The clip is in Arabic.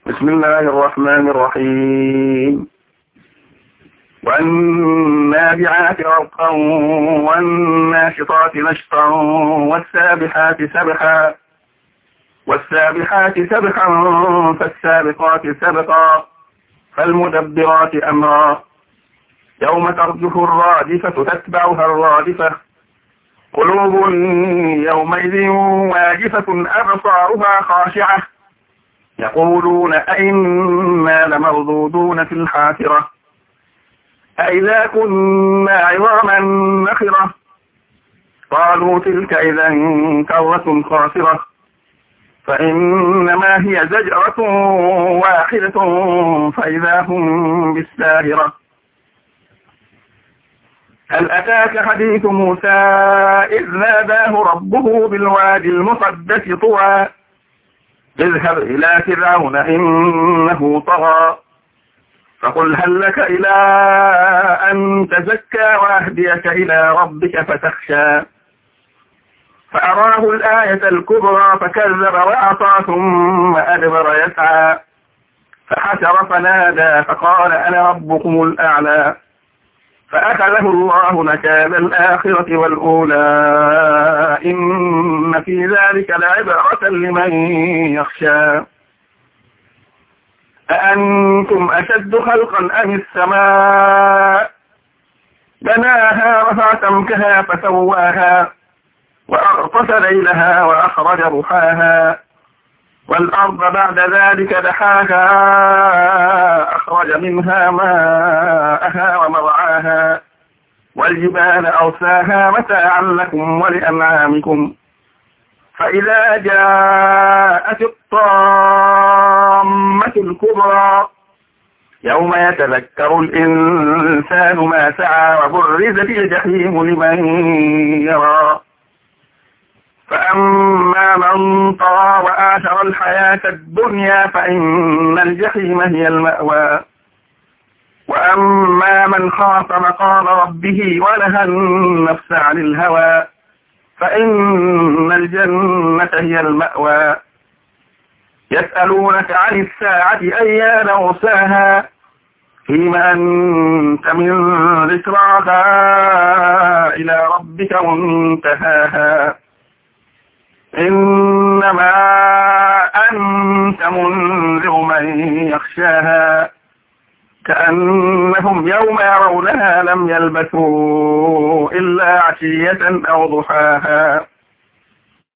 بسم الله الرحمن الرحيم. والنازعات غرقا والناشطات نشطا والسابحات سبحا فالسابقات سبقا فالمدبرات أمرا يوم ترجف الرادفة تتبعها الرادفة قلوب يومئذ واجفة أبصارها خاشعة يقولون أئنا لمردودون في الحافرة أئذا كنا عظاما نخرة قالوا تلك إذا كرة خاسرة فإنما هي زجرة واحدة فإذا هم بالساهرة. هل أتاك حديث موسى إذ ناداه ربه بالوادي المقدس طوى اذهب إلى فرعون إنه طغى فقل هل لك إلى أن تزكى وأهديك إلى ربك فتخشى فأراه الآية الكبرى فكذب وأعطى ثم أدبر يسعى فحشر فنادى فقال أنا ربكم الأعلى فأخذه الله نكال الآخرة والأولى إن في ذلك لعبرة لمن يخشى. أأنتم أشد خلقا أم السماء بناها رفع سمكها فسواها وأغطش ليلها وأخرج ضحاها والأرض بعد ذلك دحاها أخرج منها ماءها ومرعاها والجبال أرساها متاعا لكم ولأنعامكم فإذا جاءت الطامة الكبرى يوم يتذكر الإنسان ما سعى وبرزت الجحيم لمن يرى فأما من طغى وآثر الحياة الدنيا فإن الجحيم هي المأوى وأما من خاف مقام ربه ونهى النفس عن الهوى فإن الجنة هي المأوى. يسألونك عن الساعة أيان مرساها فيما أنت من ذكراها إلى ربك منتهاها إنما أنت منذر من يخشاها كأنهم يوم يرونها لم يلبثوا إلا عشية أو ضحاها.